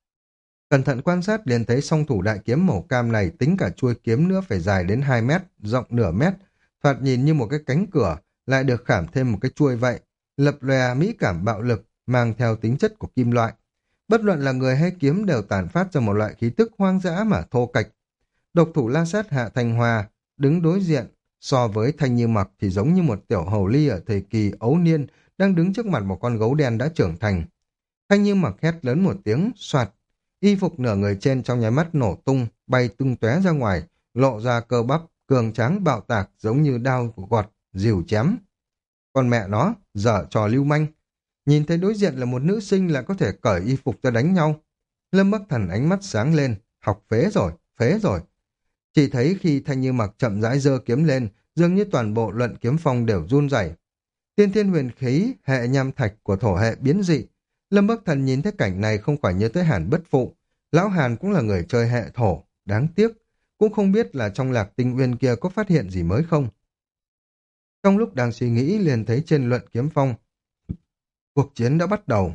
S1: Cẩn thận quan sát liền thấy song thủ đại kiếm màu cam này tính cả chuôi kiếm nữa phải dài đến hai mét, rộng nửa mét, thoạt nhìn như một cái cánh cửa, lại được khảm thêm một cái chuôi vậy, lập lòe mỹ cảm bạo lực, mang theo tính chất của kim loại. Bất luận là người hay kiếm đều tản phát ra một loại khí tức hoang dã mà thô kệch. Độc thủ la sát Hạ Thanh Hoa đứng đối diện, so với Thanh Như Mặc thì giống như một tiểu hầu ly ở thời kỳ ấu niên đang đứng trước mặt một con gấu đen đã trưởng thành. Thanh Như Mặc hét lớn một tiếng, soạt, y phục nửa người trên trong nháy mắt nổ tung, bay tung tóe ra ngoài, lộ ra cơ bắp cường tráng bạo tạc giống như đao gọt, rìu chém. Còn mẹ nó, dở trò lưu manh. Nhìn thấy đối diện là một nữ sinh lại có thể cởi y phục ra đánh nhau. Lâm Bắc Thần ánh mắt sáng lên, học phế rồi, phế rồi. Chỉ thấy khi Thanh Như Mặc chậm rãi giơ kiếm lên, dường như toàn bộ luận kiếm phong đều run rẩy. Tiên thiên huyền khí, hệ nham thạch của thổ hệ biến dị. Lâm Bắc Thần nhìn thấy cảnh này không khỏi nhớ tới Hàn Bất Phụ. Lão Hàn cũng là người chơi hệ thổ, đáng tiếc. Cũng không biết là trong Lạc Tinh Uyên kia có phát hiện gì mới không. Trong lúc đang suy nghĩ liền thấy trên luận kiếm phong, cuộc chiến đã bắt đầu.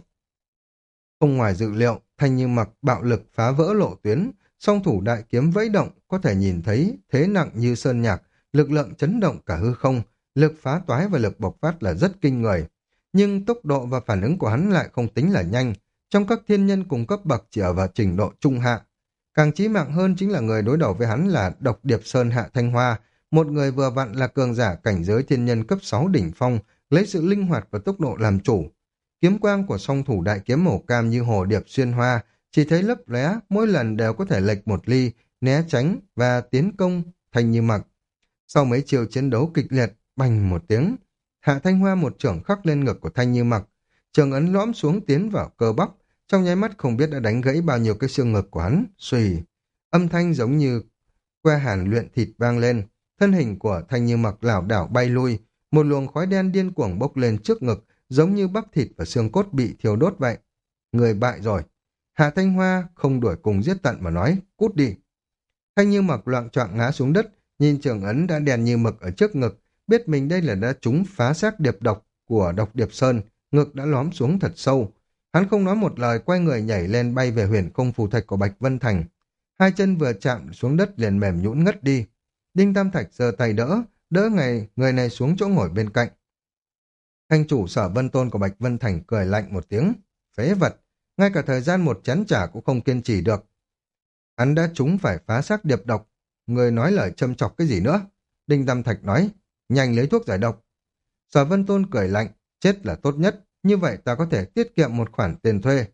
S1: Không ngoài dự liệu, Thanh Như Mặc bạo lực phá vỡ lộ tuyến, song thủ đại kiếm vẫy động, có thể nhìn thấy thế nặng như sơn nhạc, lực lượng chấn động cả hư không, lực phá toái và lực bộc phát là rất kinh người. Nhưng tốc độ và phản ứng của hắn lại không tính là nhanh, trong các thiên nhân cùng cấp bậc chỉ ở vào trình độ trung hạ. Càng chí mạng hơn chính là người đối đầu với hắn là Độc Điệp Sơn Hạ Thanh Hoa, một người vừa vặn là cường giả cảnh giới thiên nhân cấp sáu đỉnh phong, lấy sự linh hoạt và tốc độ làm chủ. Kiếm quang của song thủ đại kiếm màu cam như hồ điệp xuyên hoa, chỉ thấy lấp lóe, mỗi lần đều có thể lệch một ly, né tránh và tiến công Thanh Như Mặc. Sau mấy chiều chiến đấu kịch liệt, bành một tiếng, Hạ Thanh Hoa một trưởng khắc lên ngực của Thanh Như Mặc, trường ấn lõm xuống tiến vào cơ bắp, trong nháy mắt không biết đã đánh gãy bao nhiêu cái xương ngực của hắn, xùy. Âm thanh giống như que hàn luyện thịt vang lên, thân hình của Thanh Như Mặc lảo đảo bay lui, một luồng khói đen điên cuồng bốc lên trước ngực, giống như bắp thịt và xương cốt bị thiêu đốt vậy. Người bại rồi. Hạ Thanh Hoa không đuổi cùng giết tận mà nói, cút đi. Thanh Như Mặc loạng choạng ngã xuống đất, nhìn trường ấn đã đèn như mực ở trước ngực, biết mình đây là đã trúng phá xác điệp độc của Độc Điệp Sơn, ngực đã lóm xuống thật sâu. Hắn không nói một lời, quay người nhảy lên bay về huyền không phù thạch của Bạch Vân Thành. Hai chân vừa chạm xuống đất liền mềm nhũn ngất đi. Đinh Tam Thạch giơ tay đỡ, đỡ ngày người này xuống chỗ ngồi bên cạnh. Thanh chủ Sở Vân Tôn của Bạch Vân Thành cười lạnh một tiếng, phế vật, ngay cả thời gian một chén trà cũng không kiên trì được. Hắn đã trúng phải phá xác điệp độc, người nói lời châm chọc cái gì nữa? Đinh Tam Thạch nói, nhanh lấy thuốc giải độc. Sở Vân Tôn cười lạnh, chết là tốt nhất, như vậy ta có thể tiết kiệm một khoản tiền thuê.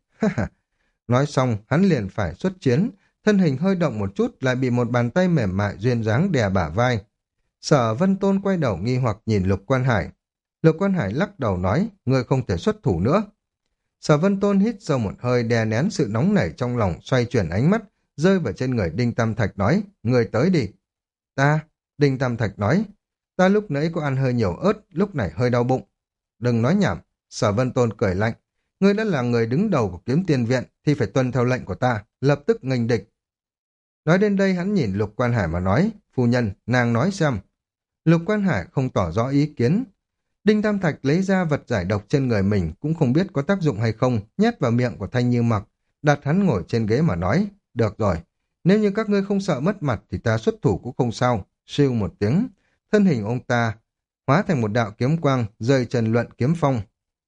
S1: Nói xong, hắn liền phải xuất chiến, thân hình hơi động một chút lại bị một bàn tay mềm mại duyên dáng đè bả vai. Sở Vân Tôn quay đầu nghi hoặc nhìn Lục Quan Hải. Lục Quan Hải lắc đầu nói, ngươi không thể xuất thủ nữa. Sở Vân Tôn hít sâu một hơi đè nén sự nóng nảy trong lòng, xoay chuyển ánh mắt, rơi vào trên người Đinh Tam Thạch nói, ngươi tới đi. Ta, Đinh Tam Thạch nói, ta lúc nãy có ăn hơi nhiều ớt, lúc này hơi đau bụng. Đừng nói nhảm, Sở Vân Tôn cười lạnh, ngươi đã là người đứng đầu của Kiếm Tiên Viện thì phải tuân theo lệnh của ta, lập tức nghênh địch. Nói đến đây hắn nhìn Lục Quan Hải mà nói, phu nhân, nàng nói xem. Lục Quan Hải không tỏ rõ ý kiến. Đinh Tam Thạch lấy ra vật giải độc trên người mình cũng không biết có tác dụng hay không, nhét vào miệng của Thanh Như Mặc, đặt hắn ngồi trên ghế mà nói, được rồi, nếu như các ngươi không sợ mất mặt thì ta xuất thủ cũng không sao. Siêu một tiếng, thân hình ông ta hóa thành một đạo kiếm quang, rơi trần luận kiếm phong.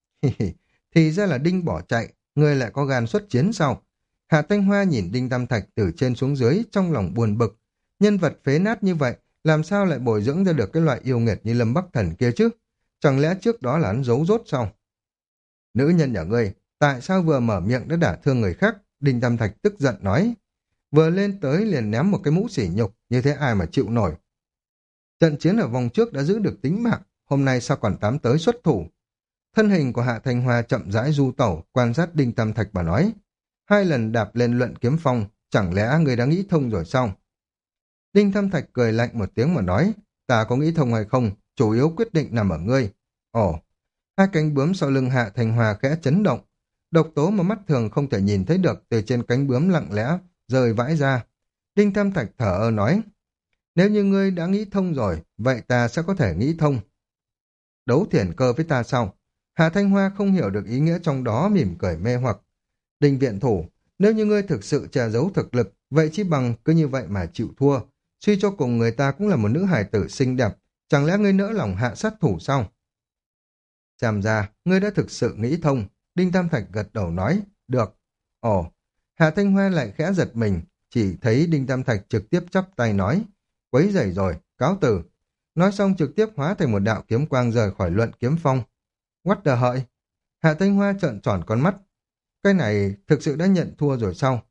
S1: Thì ra là Đinh bỏ chạy, ngươi lại có gan xuất chiến sao? Hạ Thanh Hoa nhìn Đinh Tam Thạch từ trên xuống dưới, trong lòng buồn bực. Nhân vật phế nát như vậy, làm sao lại bồi dưỡng ra được cái loại yêu nghiệt như Lâm Bắc Thần kia chứ? Chẳng lẽ trước đó là hắn giấu rốt sao? Nữ nhân nhà ngươi, tại sao vừa mở miệng đã đả thương người khác? Đinh Tam Thạch tức giận nói. Vừa lên tới liền ném một cái mũ sỉ nhục, như thế ai mà chịu nổi. Trận chiến ở vòng trước đã giữ được tính mạng, hôm nay sao còn tám tới xuất thủ? Thân hình của Hạ Thanh Hoa chậm rãi du tẩu, quan sát Đinh Tam Thạch mà nói. Hai lần đạp lên luận kiếm phong, chẳng lẽ người đã nghĩ thông rồi sao? Đinh Tam Thạch cười lạnh một tiếng mà nói, ta có nghĩ thông hay không, chủ yếu quyết định nằm ở ngươi. Ồ, hai cánh bướm sau lưng Hạ Thanh Hoa khẽ chấn động. Độc tố mà mắt thường không thể nhìn thấy được từ trên cánh bướm lặng lẽ rời vãi ra. Đinh Tam Thạch thở ơ nói, Nếu như ngươi đã nghĩ thông rồi, vậy ta sẽ có thể nghĩ thông. Đấu thiền cơ với ta sau. Hạ Thanh Hoa không hiểu được ý nghĩa trong đó, mỉm cười mê hoặc. Đinh viện thủ, nếu như ngươi thực sự che giấu thực lực, vậy chi bằng cứ như vậy mà chịu thua. Suy cho cùng người ta cũng là một nữ hài tử xinh đẹp, chẳng lẽ ngươi nỡ lòng hạ sát thủ sao? Xem ra, ngươi đã thực sự nghĩ thông. Đinh Tam Thạch gật đầu nói, được. Ồ, Hạ Thanh Hoa lại khẽ giật mình, chỉ thấy Đinh Tam Thạch trực tiếp chắp tay nói, quấy rầy rồi, cáo từ. Nói xong trực tiếp hóa thành một đạo kiếm quang rời khỏi luận kiếm phong. What the hợi? Hạ Thanh Hoa trợn tròn con mắt. Cái này thực sự đã nhận thua rồi sao?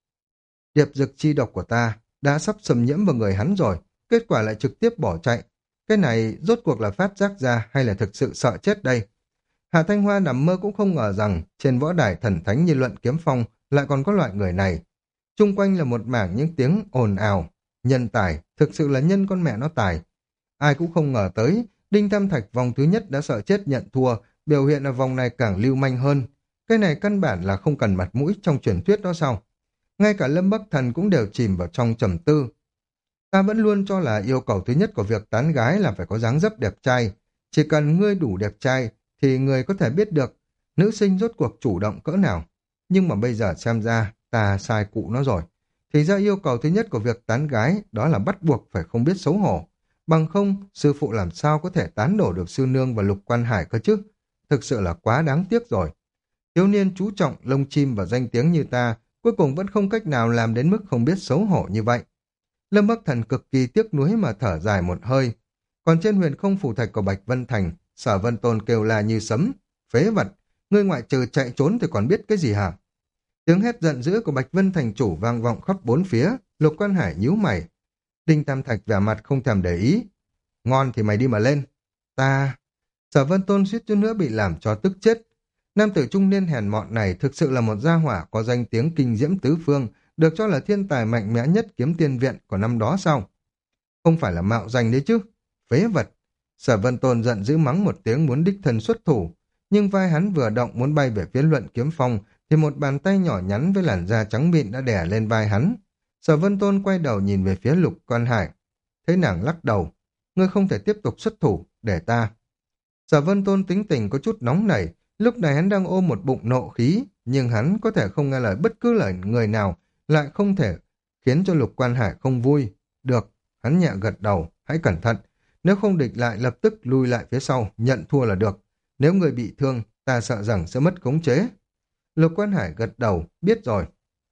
S1: Điệp dực chi độc của ta đã sắp xâm nhiễm vào người hắn rồi, kết quả lại trực tiếp bỏ chạy. Cái này rốt cuộc là phát giác ra hay là thực sự sợ chết đây? Hạ Thanh Hoa nằm mơ cũng không ngờ rằng trên võ đài thần thánh như luận kiếm phong lại còn có loại người này. Chung quanh là một mảng những tiếng ồn ào. Nhân tài, thực sự là nhân con mẹ nó tài. Ai cũng không ngờ tới, Đinh Tam Thạch vòng thứ nhất đã sợ chết nhận thua, biểu hiện ở vòng này càng lưu manh hơn. Cái này căn bản là không cần mặt mũi trong truyền thuyết đó sao? Ngay cả Lâm Bắc Thần cũng đều chìm vào trong trầm tư. Ta vẫn luôn cho là yêu cầu thứ nhất của việc tán gái là phải có dáng dấp đẹp trai. Chỉ cần ngươi đủ đẹp trai thì người có thể biết được nữ sinh rốt cuộc chủ động cỡ nào. Nhưng mà bây giờ xem ra ta sai cụ nó rồi. Thì ra yêu cầu thứ nhất của việc tán gái đó là bắt buộc phải không biết xấu hổ. Bằng không, sư phụ làm sao có thể tán đổ được sư nương và Lục Quan Hải cơ chứ? Thực sự là quá đáng tiếc rồi. Thiếu niên chú trọng lông chim và danh tiếng như ta, cuối cùng vẫn không cách nào làm đến mức không biết xấu hổ như vậy. Lâm Bắc Thần cực kỳ tiếc nuối mà thở dài một hơi. Còn trên huyền không phủ thạch của Bạch Vân Thành, Sở Vân Tôn kêu la như sấm. Phế vật, ngươi ngoại trừ chạy trốn thì còn biết cái gì hả? Tiếng hét giận dữ của Bạch Vân Thành chủ vang vọng khắp bốn phía, Lục Quan Hải nhíu mày. Đinh Tam Thạch vẻ mặt không thèm để ý. Ngon thì mày đi mà lên. Ta... Sở Vân Tôn suýt chút nữa bị làm cho tức chết. Nam tử trung niên hèn mọn này thực sự là một gia hỏa có danh tiếng kinh diễm tứ phương, được cho là thiên tài mạnh mẽ nhất kiếm tiên viện của năm đó sao? Không phải là mạo danh đấy chứ. Phế vật. Sở Vân Tôn giận dữ mắng một tiếng muốn đích thân xuất thủ, nhưng vai hắn vừa động muốn bay về phía luận kiếm phong, thì một bàn tay nhỏ nhắn với làn da trắng mịn đã đè lên vai hắn. Sở Vân Tôn quay đầu nhìn về phía Lục Quan Hải. Thấy nàng lắc đầu. Ngươi không thể tiếp tục xuất thủ, để ta. Sở Vân Tôn tính tình có chút nóng nảy, lúc này hắn đang ôm một bụng nộ khí, nhưng hắn có thể không nghe lời bất cứ lời người nào, lại không thể khiến cho Lục Quan Hải không vui. Được, hắn nhẹ gật đầu, hãy cẩn thận. Nếu không địch lại lập tức lui lại phía sau, nhận thua là được. Nếu người bị thương, ta sợ rằng sẽ mất khống chế. Lục Quan Hải gật đầu, biết rồi.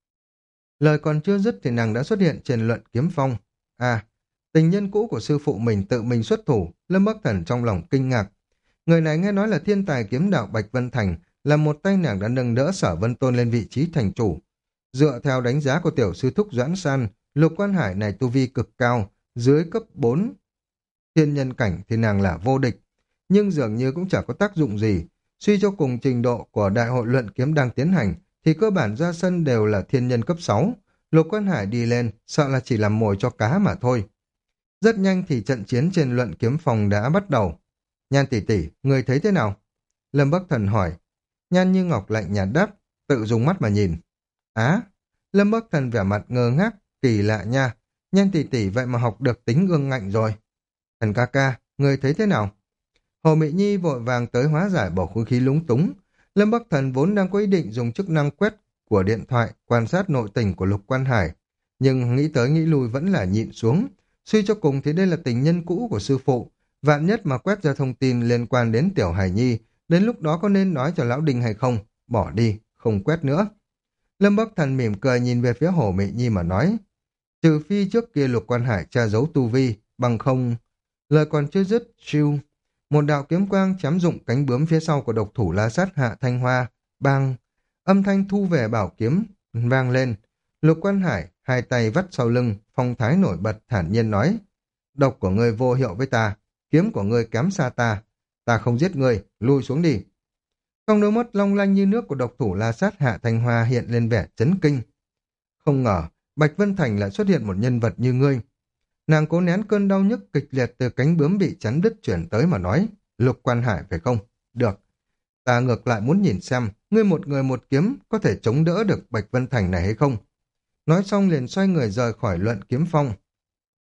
S1: Lời còn chưa dứt thì nàng đã xuất hiện trên luận kiếm phong. À, tình nhân cũ của sư phụ mình tự mình xuất thủ, Lâm Bắc Thần trong lòng kinh ngạc. Người này nghe nói là thiên tài kiếm đạo Bạch Vân Thành, là một tay nàng đã nâng đỡ Sở Vân Tôn lên vị trí thành chủ. Dựa theo đánh giá của tiểu sư thúc Doãn San, Lục Quan Hải này tu vi cực cao, dưới cấp bốn thiên nhân cảnh thì nàng là vô địch, nhưng dường như cũng chẳng có tác dụng gì. Suy cho cùng trình độ của đại hội luận kiếm đang tiến hành, thì cơ bản ra sân đều là thiên nhân cấp sáu. Lục Quan Hải đi lên, sợ là chỉ làm mồi cho cá mà thôi. Rất nhanh thì trận chiến trên luận kiếm phòng đã bắt đầu. Nhan tỷ tỷ, người thấy thế nào? Lâm Bắc Thần hỏi. Nhan Như Ngọc lạnh nhạt đáp, tự dùng mắt mà nhìn. Á, Lâm Bắc Thần vẻ mặt ngơ ngác, kỳ lạ nha. Nhan tỷ tỷ vậy mà học được tính ương ngạnh rồi. Thần ca ca, người thấy thế nào? Hồ Mị Nhi vội vàng tới hóa giải bầu không khí lúng túng. Lâm Bắc Thần vốn đang có ý định dùng chức năng quét của điện thoại quan sát nội tình của Lục Quan Hải, nhưng nghĩ tới nghĩ lui vẫn là nhịn xuống. Suy cho cùng thì đây là tình nhân cũ của sư phụ, vạn nhất mà quét ra thông tin liên quan đến Tiểu Hải Nhi, đến lúc đó có nên nói cho Lão Đinh hay không? Bỏ đi, không quét nữa. Lâm Bắc Thần mỉm cười nhìn về phía Hồ Mị Nhi mà nói, trừ phi trước kia Lục Quan Hải tra giấu tu vi, bằng không... Lời còn chưa dứt, siêu, một đạo kiếm quang chém dụng cánh bướm phía sau của độc thủ La Sát Hạ Thanh Hoa, bang, âm thanh thu về bảo kiếm vang lên. Lục Quan Hải hai tay vắt sau lưng, phong thái nổi bật thản nhiên nói, độc của ngươi vô hiệu với ta, kiếm của ngươi kém xa ta, ta không giết ngươi, lui xuống đi. Trong đôi mắt long lanh như nước của độc thủ La Sát Hạ Thanh Hoa hiện lên vẻ chấn kinh. Không ngờ Bạch Vân Thành lại xuất hiện một nhân vật như ngươi. Nàng cố nén cơn đau nhức kịch liệt từ cánh bướm bị chắn đứt chuyển tới mà nói, Lục Quan Hải phải không? Được. Ta ngược lại muốn nhìn xem, ngươi một người một kiếm có thể chống đỡ được Bạch Vân Thành này hay không? Nói xong liền xoay người rời khỏi luận kiếm phong.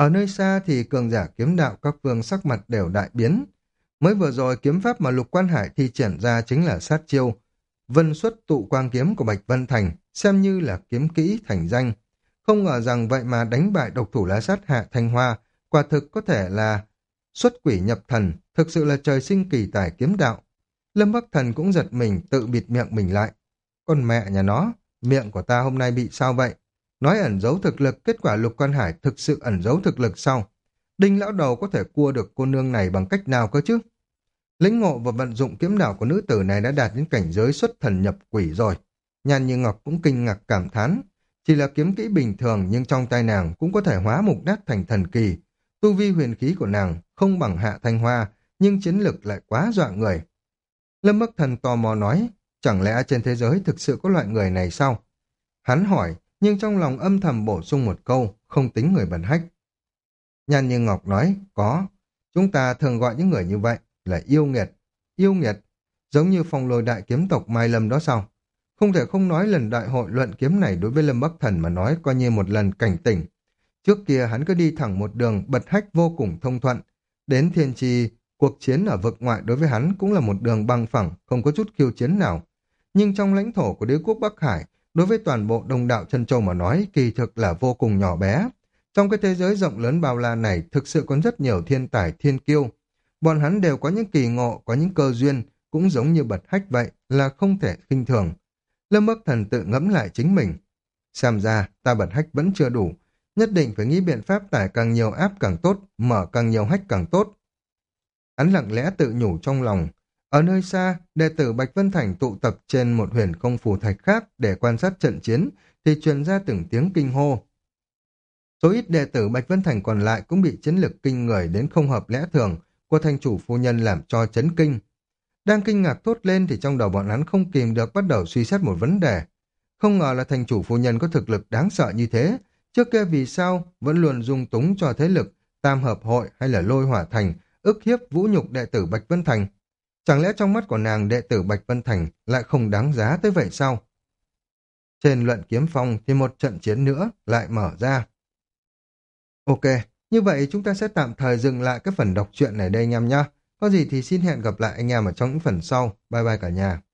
S1: Ở nơi xa thì cường giả kiếm đạo các vương sắc mặt đều đại biến. Mới vừa rồi kiếm pháp mà Lục Quan Hải thi triển ra chính là sát chiêu Vân xuất tụ quang kiếm của Bạch Vân Thành, xem như là kiếm kỹ thành danh. Không ngờ rằng vậy mà đánh bại độc thủ lá sát Hạ Thanh Hoa, quả thực có thể là xuất quỷ nhập thần, thực sự là trời sinh kỳ tài kiếm đạo. Lâm Bắc Thần cũng giật mình tự bịt miệng mình lại. Con mẹ nhà nó, miệng của ta hôm nay bị sao vậy? Nói ẩn giấu thực lực, kết quả Lục Quan Hải thực sự ẩn giấu thực lực sau. Đinh lão đầu có thể cua được cô nương này bằng cách nào cơ chứ? Lĩnh ngộ và vận dụng kiếm đạo của nữ tử này đã đạt đến cảnh giới xuất thần nhập quỷ rồi. Nhan Như Ngọc cũng kinh ngạc cảm thán. Chỉ là kiếm kỹ bình thường nhưng trong tay nàng cũng có thể hóa mục nát thành thần kỳ. Tu vi huyền khí của nàng không bằng Hạ Thanh Hoa, nhưng chiến lực lại quá dọa người. Lâm Bắc Thần tò mò nói, chẳng lẽ trên thế giới thực sự có loại người này sao? Hắn hỏi, nhưng trong lòng âm thầm bổ sung một câu, không tính người bần hách. Nhan Như Ngọc nói, có. Chúng ta thường gọi những người như vậy là yêu nghiệt. Yêu nghiệt, giống như phong lôi đại kiếm tộc Mai Lâm đó sao? Không thể không nói lần đại hội luận kiếm này đối với Lâm Bắc Thần mà nói coi như một lần cảnh tỉnh. Trước kia hắn cứ đi thẳng một đường bật hách vô cùng thông thuận. Đến thiên trì, cuộc chiến ở vực ngoại đối với hắn cũng là một đường băng phẳng, không có chút khiêu chiến nào. Nhưng trong lãnh thổ của đế quốc Bắc Hải, đối với toàn bộ Đông Đạo Chân Châu mà nói kỳ thực là vô cùng nhỏ bé. Trong cái thế giới rộng lớn bao la này thực sự có rất nhiều thiên tài thiên kiêu. Bọn hắn đều có những kỳ ngộ, có những cơ duyên, cũng giống như bật hách vậy, là không thể khinh thường. Lâm Bắc Thần tự ngẫm lại chính mình. Xem ra, ta bật hách vẫn chưa đủ. Nhất định phải nghĩ biện pháp tải càng nhiều áp càng tốt, mở càng nhiều hách càng tốt. Hắn lặng lẽ tự nhủ trong lòng. Ở nơi xa, đệ tử Bạch Vân Thành tụ tập trên một huyền không phù thạch khác để quan sát trận chiến, thì truyền ra từng tiếng kinh hô. Số ít đệ tử Bạch Vân Thành còn lại cũng bị chiến lực kinh người đến không hợp lẽ thường của thành chủ phu nhân làm cho chấn kinh. Đang kinh ngạc thốt lên thì trong đầu bọn hắn không kìm được bắt đầu suy xét một vấn đề. Không ngờ là thành chủ phu nhân có thực lực đáng sợ như thế. Trước kia vì sao vẫn luôn dung túng cho thế lực Tam Hợp Hội hay là Lôi Hỏa Thành ức hiếp vũ nhục đệ tử Bạch Vân Thành. Chẳng lẽ trong mắt của nàng đệ tử Bạch Vân Thành lại không đáng giá tới vậy sao? Trên luận kiếm phong thì một trận chiến nữa lại mở ra. Ok, như vậy chúng ta sẽ tạm thời dừng lại cái phần đọc truyện này đây anh em nhé. Có gì thì xin hẹn gặp lại anh em ở trong những phần sau. Bye bye cả nhà.